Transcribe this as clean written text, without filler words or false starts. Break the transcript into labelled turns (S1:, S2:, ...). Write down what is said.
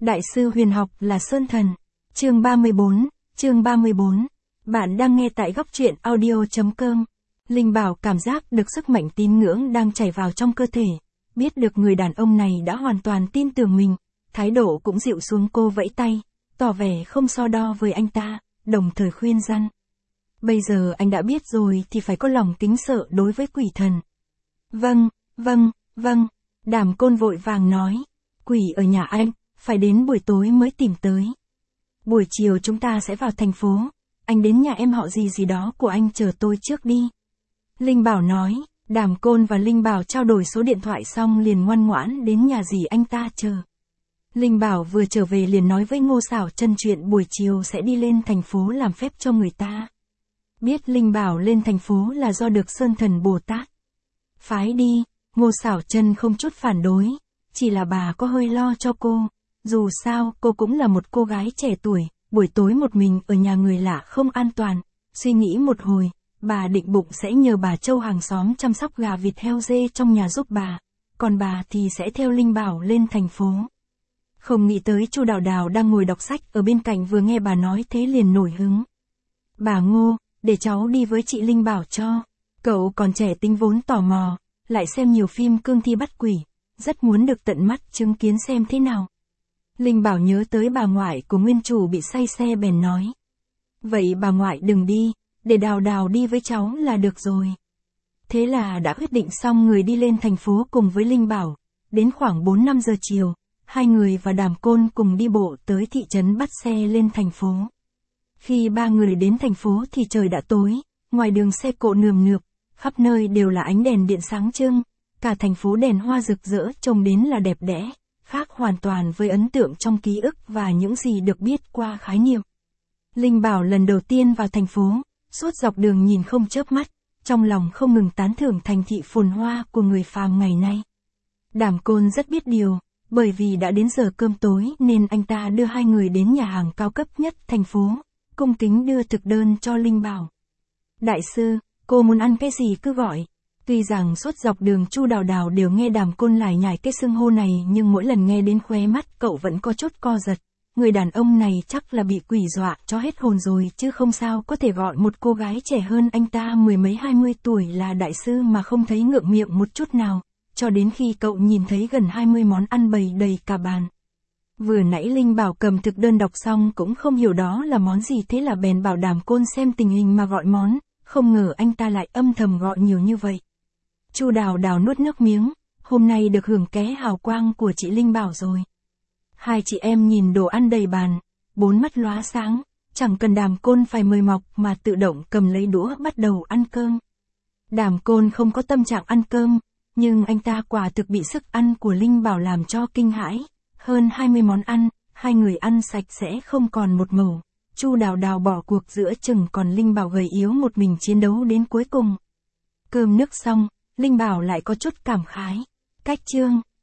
S1: Đại sư huyền học là Sơn Thần. Chương 34. Bạn đang nghe tại góc truyện audio.com. Linh Bảo cảm giác được sức mạnh tín ngưỡng đang chảy vào trong cơ thể. Biết được người đàn ông này đã hoàn toàn tin tưởng mình, thái độ cũng dịu xuống, cô vẫy tay, tỏ vẻ không so đo với anh ta, đồng thời khuyên răn. Bây giờ anh đã biết rồi thì phải có lòng kính sợ đối với quỷ thần. Vâng. Đàm Côn vội vàng nói. Quỷ ở nhà anh, phải đến buổi tối mới tìm tới. Buổi chiều chúng ta sẽ vào thành phố, anh đến nhà em họ gì đó của anh chờ tôi trước đi. Linh Bảo nói. Đàm Côn và Linh Bảo trao đổi số điện thoại xong liền ngoan ngoãn đến nhà dì anh ta chờ. Linh Bảo vừa trở về liền nói với Ngô Xảo Chân chuyện buổi chiều sẽ đi lên thành phố làm phép cho người ta. Biết Linh Bảo lên thành phố là do được Sơn Thần Bồ Tát phái đi, Ngô Xảo Chân không chút phản đối, chỉ là bà có hơi lo cho cô. Dù sao cô cũng là một cô gái trẻ tuổi, buổi tối một mình ở nhà người lạ không an toàn. Suy nghĩ một hồi, bà định bụng sẽ nhờ bà Châu hàng xóm chăm sóc gà vịt heo dê trong nhà giúp bà, còn bà thì sẽ theo Linh Bảo lên thành phố. Không nghĩ tới Chu Đào Đào đang ngồi đọc sách ở bên cạnh vừa nghe bà nói thế liền nổi hứng. Bà Ngô, để cháu đi với chị Linh Bảo cho. Cậu còn trẻ tính vốn tò mò, lại xem nhiều phim cương thi bắt quỷ, rất muốn được tận mắt chứng kiến xem thế nào. Linh Bảo nhớ tới bà ngoại của nguyên chủ bị say xe bèn nói. Vậy bà ngoại đừng đi, để Đào Đào đi với cháu là được rồi. Thế là đã quyết định xong người đi lên thành phố cùng với Linh Bảo. Đến khoảng 4-5 giờ chiều, hai người và Đàm Côn cùng đi bộ tới thị trấn bắt xe lên thành phố. Khi ba người đến thành phố thì trời đã tối, ngoài đường xe cộ nườm nượp, khắp nơi đều là ánh đèn điện sáng trưng, cả thành phố đèn hoa rực rỡ trông đến là đẹp đẽ, khác hoàn toàn với ấn tượng trong ký ức và những gì được biết qua khái niệm. Linh Bảo lần đầu tiên vào thành phố, suốt dọc đường nhìn không chớp mắt, trong lòng không ngừng tán thưởng thành thị phồn hoa của người phàm ngày nay. Đàm Côn rất biết điều, bởi vì đã đến giờ cơm tối nên anh ta đưa hai người đến nhà hàng cao cấp nhất thành phố, cung kính đưa thực đơn cho Linh Bảo. Đại sư, cô muốn ăn cái gì cứ gọi. Tuy rằng suốt dọc đường Chu Đào Đào đều nghe Đàm Côn lải nhải cái xưng hô này nhưng mỗi lần nghe đến khóe mắt cậu vẫn có chút co giật. Người đàn ông này chắc là bị quỷ dọa cho hết hồn rồi chứ không sao có thể gọi một cô gái trẻ hơn anh ta mười mấy 20 tuổi là đại sư mà không thấy ngượng miệng một chút nào, cho đến khi cậu nhìn thấy gần 20 món ăn bày đầy cả bàn. Vừa nãy Linh Bảo cầm thực đơn đọc xong cũng không hiểu đó là món gì, thế là bèn bảo Đàm Côn xem tình hình mà gọi món, không ngờ anh ta lại âm thầm gọi nhiều như vậy. Chu Đào Đào nuốt nước miếng, hôm nay được hưởng ké hào quang của chị Linh Bảo rồi. Hai chị em nhìn đồ ăn đầy bàn, bốn mắt lóa sáng, chẳng cần Đàm Côn phải mời mọc mà tự động cầm lấy đũa bắt đầu ăn cơm. Đàm Côn không có tâm trạng ăn cơm, nhưng anh ta quả thực bị sức ăn của Linh Bảo làm cho kinh hãi. Hơn 20 món ăn, hai người ăn sạch sẽ không còn một mẩu. Chu Đào Đào bỏ cuộc giữa chừng còn Linh Bảo gầy yếu một mình chiến đấu đến cuối cùng. Cơm nước xong, Linh Bảo lại có chút cảm khái. Cách chương